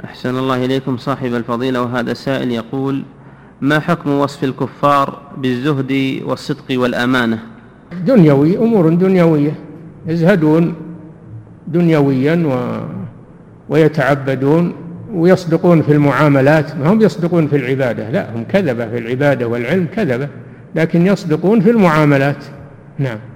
أحسن الله إليكم صاحب الفضيلة. وهذا سائل يقول: ما حكم وصف الكفار بالزهد والصدق والأمانة؟ دنيوي، أمور دنيوية، يزهدون دنيويا ويتعبدون ويصدقون في المعاملات، ما هم يصدقون في العبادة، لا، هم كذبة في العبادة والعلم كذبة، لكن يصدقون في المعاملات. نعم.